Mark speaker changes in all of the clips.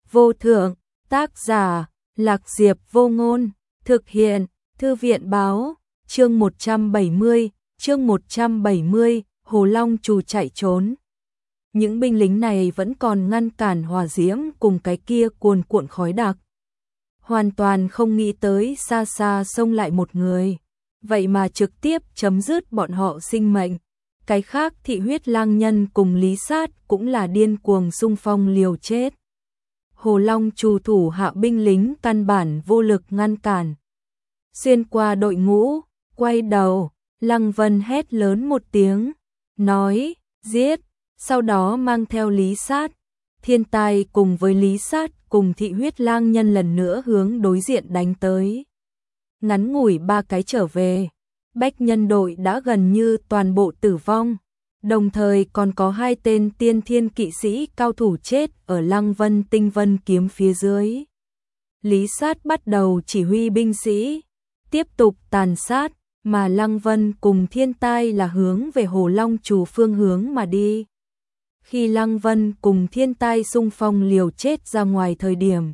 Speaker 1: vô thượng, tác giả, Lạc Diệp Vô Ngôn, thực hiện, Thư viện báo, chương 170, Hồ Long Trù chạy trốn. Những binh lính này vẫn còn ngăn cản hỏa diễm cùng cái kia cuồn cuộn khói đặc. Hoàn toàn không nghĩ tới xa xa xông lại một người, vậy mà trực tiếp chấm dứt bọn họ sinh mệnh. Cái khác Thị Huyết Lang Nhân cùng Lý Sát cũng là điên cuồng xung phong liều chết. Hồ Long Trù thủ hạ binh lính căn bản vô lực ngăn cản. Xuyên qua đội ngũ, quay đầu, Lăng Vân hét lớn một tiếng, nói, giết, sau đó mang theo Lý Sát. Thiên Tai cùng với Lý Sát cùng Thị Huyết Lang Nhân lần nữa hướng đối diện đánh tới. Ngắn ngủi 3 cái trở về, Bách Nhân đội đã gần như toàn bộ tử vong, đồng thời còn có 2 tên tiên thiên kỵ sĩ cao thủ chết ở Lăng Vân Tinh Vân kiếm phía dưới. Lý Sát bắt đầu chỉ huy binh sĩ, tiếp tục tàn sát, mà Lăng Vân cùng Thiên Tai là hướng về Hồ Long Trù phương hướng mà đi. Khi Lăng Vân cùng Thiên Tai xung phong liều chết ra ngoài thời điểm,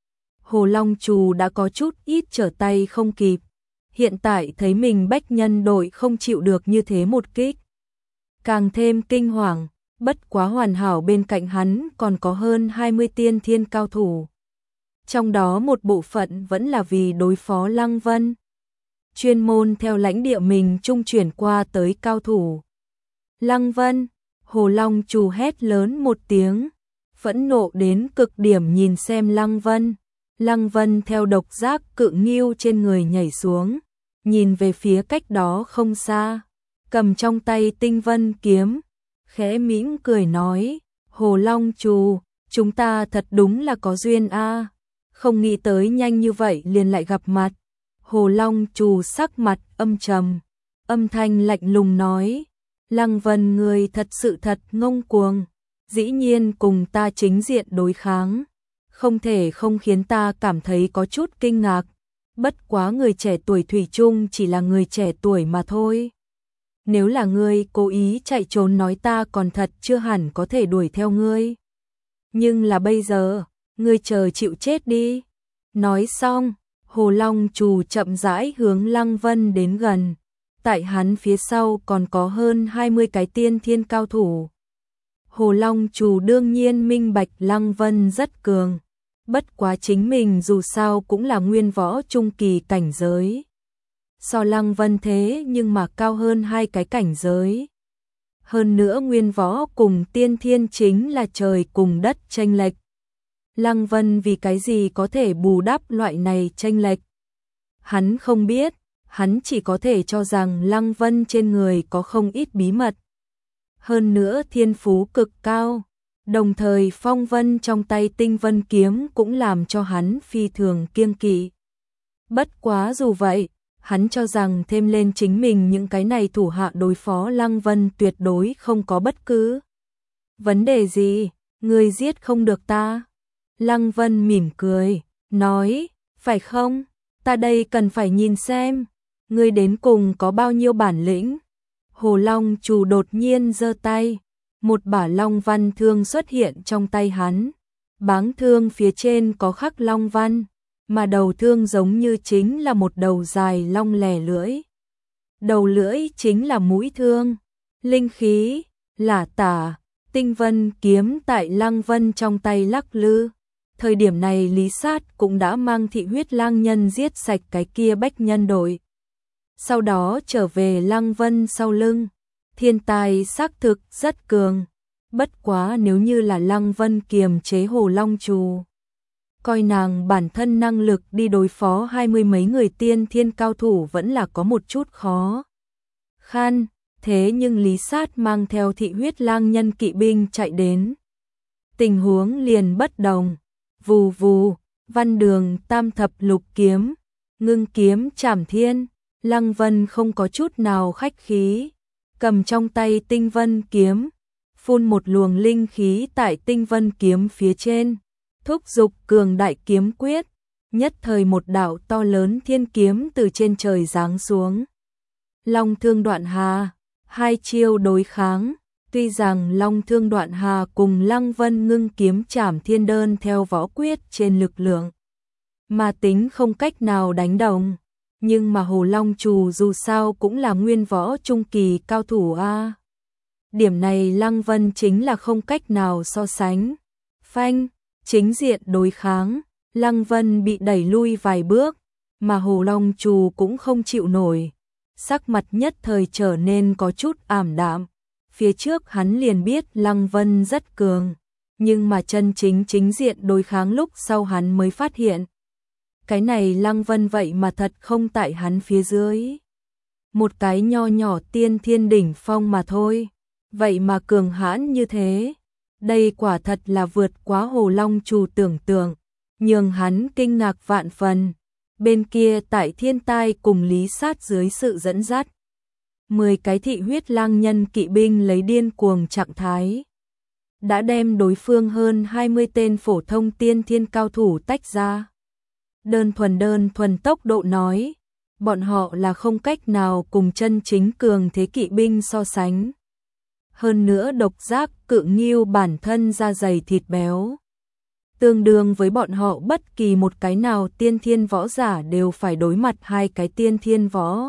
Speaker 1: Hồ Long Trù đã có chút ít trở tay không kịp. Hiện tại thấy mình Bách Nhân đội không chịu được như thế một kích, càng thêm kinh hoàng. Bất quá hoàn hảo bên cạnh hắn còn có hơn 20 tiên thiên cao thủ, trong đó một bộ phận vẫn là vì đối phó Lăng Vân, chuyên môn theo lãnh địa mình trung chuyển qua tới cao thủ. Lăng Vân, Hồ Long Trù hét lớn một tiếng, phẫn nộ đến cực điểm nhìn xem Lăng Vân. Lăng Vân theo độc giác cự nghiêu trên người nhảy xuống, nhìn về phía cách đó không xa, cầm trong tay Tinh Vân kiếm, khẽ mỉm cười nói, Hồ Long Trù, chúng ta thật đúng là có duyên a, không nghĩ tới nhanh như vậy liền lại gặp mặt. Hồ Long Trù sắc mặt âm trầm, âm thanh lạnh lùng nói, Lăng Vân người thật sự thật ngông cuồng, dĩ nhiên cùng ta chính diện đối kháng, không thể không khiến ta cảm thấy có chút kinh ngạc. Bất quá người trẻ tuổi thủy chung chỉ là người trẻ tuổi mà thôi. Nếu là ngươi cố ý chạy trốn nói ta còn thật chưa hẳn có thể đuổi theo ngươi. Nhưng là bây giờ, ngươi chờ chịu chết đi. Nói xong, Hồ Long Trù chậm rãi hướng Lăng Vân đến gần. Tại hắn phía sau còn có hơn 20 cái tiên thiên cao thủ. Hồ Long Trù đương nhiên minh bạch Lăng Vân rất cường. Bất quá chính mình dù sao cũng là nguyên võ trung kỳ cảnh giới. So Lăng Vân thế nhưng mà cao hơn 2 cái cảnh giới. Hơn nữa nguyên võ cùng tiên thiên chính là trời cùng đất chênh lệch. Lăng Vân vì cái gì có thể bù đắp loại này chênh lệch? Hắn không biết, hắn chỉ có thể cho rằng Lăng Vân trên người có không ít bí mật. Hơn nữa thiên phú cực cao. Đồng thời phong vân trong tay Tinh Vân kiếm cũng làm cho hắn phi thường kiêng kỵ. Bất quá dù vậy, hắn cho rằng thêm lên chính mình những cái này thủ hạ đối phó Lăng Vân tuyệt đối không có bất cứ vấn đề gì, ngươi giết không được ta. Lăng Vân mỉm cười, nói, phải không, ta đây cần phải nhìn xem, ngươi đến cùng có bao nhiêu bản lĩnh. Hồ Long Trù đột nhiên giơ tay. Một bả long văn thương xuất hiện trong tay hắn, báng thương phía trên có khắc long văn, mà đầu thương giống như chính là một đầu dài long lẻ lưỡi. Đầu lưỡi chính là mũi thương, linh khí, lả tả, Tinh Vân kiếm tại Lăng Vân trong tay lắc lư. Thời điểm này Lý Sát cũng đã mang Thị Huyết Lang Nhân giết sạch cái kia Bách Nhân đội. Sau đó trở về Lăng Vân sau lưng. Thiên Tai xác thực rất cường, bất quá nếu như là Lăng Vân kiềm chế Hồ Long Trù, coi nàng bản thân năng lực đi đối phó 20 mấy người tiên thiên cao thủ vẫn là có một chút khó khăn. Thế nhưng Lý Sát mang theo Thị Huyết Lang Nhân kỵ binh chạy đến, tình huống liền bất đồng. Vù vù, văn đường tam thập lục kiếm, ngưng kiếm trảm thiên. Lăng Vân không có chút nào khách khí, cầm trong tay Tinh Vân kiếm, phun một luồng linh khí tại Tinh Vân kiếm phía trên, thúc giục cường đại kiếm quyết, nhất thời một đạo to lớn thiên kiếm từ trên trời giáng xuống. Long thương đoạn hà, 2 chiêu đối kháng, Tuy rằng Long Thương Đoạn Hà cùng Lăng Vân Ngưng kiếm trảm thiên đơn theo võ quyết trên lực lượng mà tính không cách nào đánh đồng, nhưng mà Hồ Long Trù dù sao cũng là nguyên võ trung kỳ cao thủ a. Điểm này Lăng Vân chính là không cách nào so sánh. Phanh, chính diện đối kháng, Lăng Vân bị đẩy lui vài bước, mà Hồ Long Trù cũng không chịu nổi. Sắc mặt nhất thời trở nên có chút ảm đạm. Phía trước hắn liền biết Lăng Vân rất cường, nhưng mà chân chính diện đối kháng lúc sau hắn mới phát hiện. Cái này Lăng Vân vậy mà thật không tại hắn phía dưới. Một cái nho nhỏ tiên thiên đỉnh phong mà thôi, vậy mà cường hãn như thế. Đây quả thật là vượt quá Hồ Long Trù tưởng tượng, nhường hắn kinh ngạc vạn phần. Bên kia tại Thiên Tai cùng Lý Sát dưới sự dẫn dắt, 10 cái thị huyết lang nhân kỵ binh lấy điên cuồng trạng thái, đã đem đối phương hơn 20 tên phổ thông tiên thiên cao thủ tách ra. Đơn thuần tốc độ nói, bọn họ là không cách nào cùng chân chính cường thế kỵ binh so sánh. Hơn nữa độc giác cự nghiêu bản thân da dày thịt béo, tương đương với bọn họ bất kỳ một cái nào tiên thiên võ giả đều phải đối mặt hai cái tiên thiên võ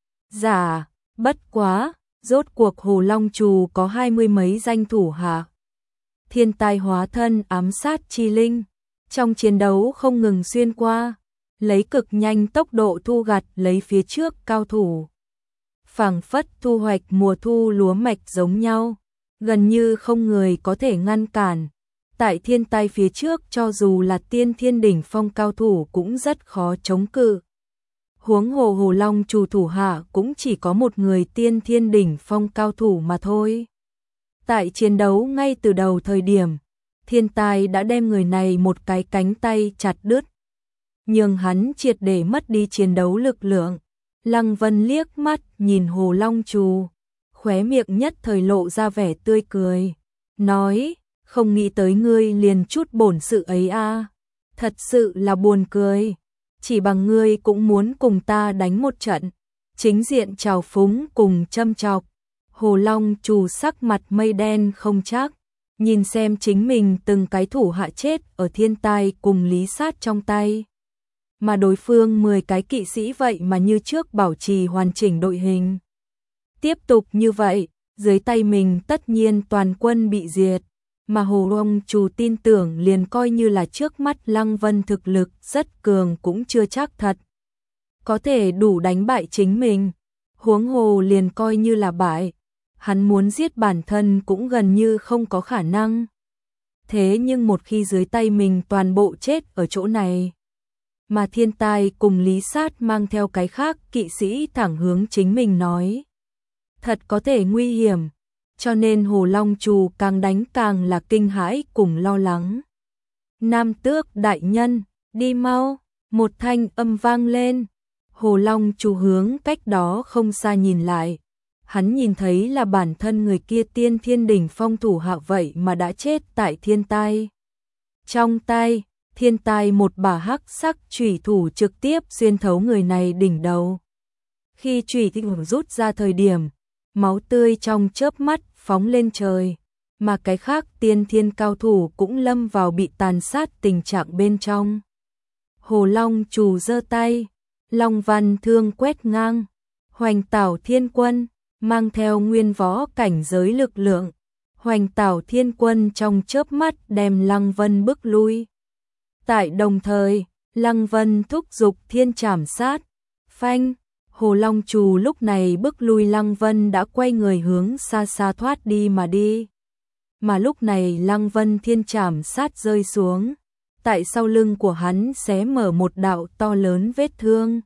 Speaker 1: giả. Bất quá, rốt cuộc Hồ Long Trù có 20 mấy danh thủ hạ. Thiên tai hóa thân ám sát chi linh, trong chiến đấu không ngừng xuyên qua, lấy cực nhanh tốc độ thu gặt lấy phía trước cao thủ. Phảng phất thu hoạch mùa thu lúa mạch giống nhau, gần như không người có thể ngăn cản. Tại thiên tai phía trước cho dù là tiên thiên đỉnh phong cao thủ cũng rất khó chống cự. Huống hồ Hồ Long Trù thủ hạ cũng chỉ có một người tiên thiên đỉnh phong cao thủ mà thôi. Tại chiến đấu ngay từ đầu thời điểm, thiên tai đã đem người này một cái cánh tay chặt đứt, nhưng hắn triệt để mất đi chiến đấu lực lượng. Lăng Vân liếc mắt nhìn Hồ Long Trù, khóe miệng nhất thời lộ ra vẻ tươi cười, nói, không nghĩ tới ngươi liền chút bổn sự ấy a, thật sự là buồn cười. Chỉ bằng ngươi cũng muốn cùng ta đánh một trận. Chính diện trào phúng cùng châm chọc. Hồ Long Trù sắc mặt mây đen không chắc, nhìn xem chính mình từng cái thủ hạ chết ở thiên tai cùng Lý Sát trong tay. Mà đối phương 10 cái kỵ sĩ vậy mà như trước bảo trì hoàn chỉnh đội hình. Tiếp tục như vậy, dưới tay mình tất nhiên toàn quân bị diệt. Mà Hồ Long Trù tin tưởng liền coi như là trước mắt Lăng Vân thực lực rất cường cũng chưa chắc thật có thể đủ đánh bại chính mình. Huống hồ liền coi như là bại, hắn muốn giết bản thân cũng gần như không có khả năng. Thế nhưng một khi dưới tay mình toàn bộ chết ở chỗ này, mà thiên tai cùng Lý Sát mang theo cái khác kỵ sĩ thẳng hướng chính mình nói, thật có thể nguy hiểm. Cho nên Hồ Long Trù càng đánh càng là kinh hãi cùng lo lắng. Nam Tước đại nhân, đi mau, một thanh âm vang lên. Hồ Long Trù hướng cách đó không xa nhìn lại. Hắn nhìn thấy là bản thân người kia tiên thiên đỉnh phong thủ hạ vậy mà đã chết tại thiên tai. Trong tay, thiên tai một bả hắc sắc chủy thủ trực tiếp xuyên thấu người này đỉnh đầu. Khi chủy thủ rút ra thời điểm, máu tươi trong chớp mắt phóng lên trời, mà cái khác tiên thiên cao thủ cũng lâm vào bị tàn sát tình trạng bên trong. Hồ Long Trù giơ tay, Long Văn thương quét ngang, Hoành Tảo Thiên Quân mang theo nguyên võ cảnh giới lực lượng, Hoành Tảo Thiên Quân trong chớp mắt đem Lăng Vân bức lui. Tại đồng thời, Lăng Vân thúc giục thiên trảm sát, phanh. Hồ Long Trù lúc này bức lui Lăng Vân đã quay người hướng xa xa thoát đi mà đi. Mà lúc này Lăng Vân thiên trảm sát rơi xuống, tại sau lưng của hắn xé mở một đạo to lớn vết thương.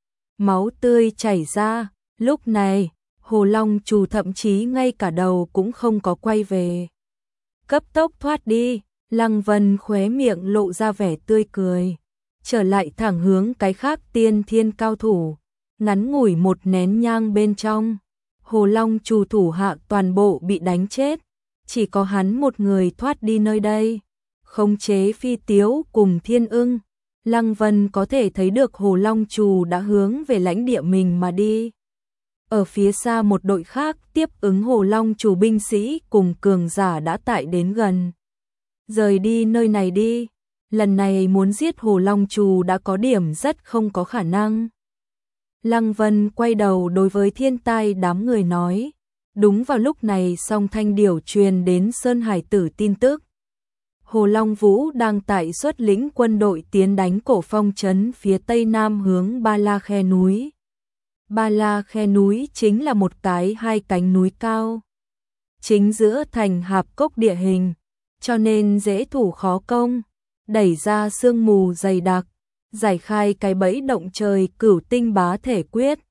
Speaker 1: Máu tươi chảy ra, lúc này, Hồ Long Trù thậm chí ngay cả đầu cũng không có quay về. Cấp tốc thoát đi, Lăng Vân khóe miệng lộ ra vẻ tươi cười, trở lại thẳng hướng cái khác tiên thiên cao thủ. Ngắn ngủi một nén nhang bên trong, Hồ Long Trù thủ hạ toàn bộ bị đánh chết, chỉ có hắn một người thoát đi nơi đây. Khống chế Phi Tiếu cùng Thiên Ưng, Lăng Vân có thể thấy được Hồ Long Trù đã hướng về lãnh địa mình mà đi. Ở phía xa một đội khác tiếp ứng Hồ Long Chủ binh sĩ cùng cường giả đã tại đến gần. Rời đi nơi này đi, lần này muốn giết Hồ Long Chủ đã có điểm rất không có khả năng. Lăng Vân quay đầu đối với Thiên Tai đám người nói. Đúng vào lúc này Song Thanh Điểu truyền đến Sơn Hải Tử tin tức. Hồ Long Vũ đang tại xuất lĩnh quân đội tiến đánh Cổ Phong trấn phía tây nam hướng Ba La Khe núi. Ba La Khe núi chính là một cái hai cánh núi cao. Chính giữa thành hạp cốc địa hình, cho nên dễ thủ khó công, đẩy ra sương mù dày đặc, giải khai cái bẫy động trời Cửu Tinh Bá Thể Quyết,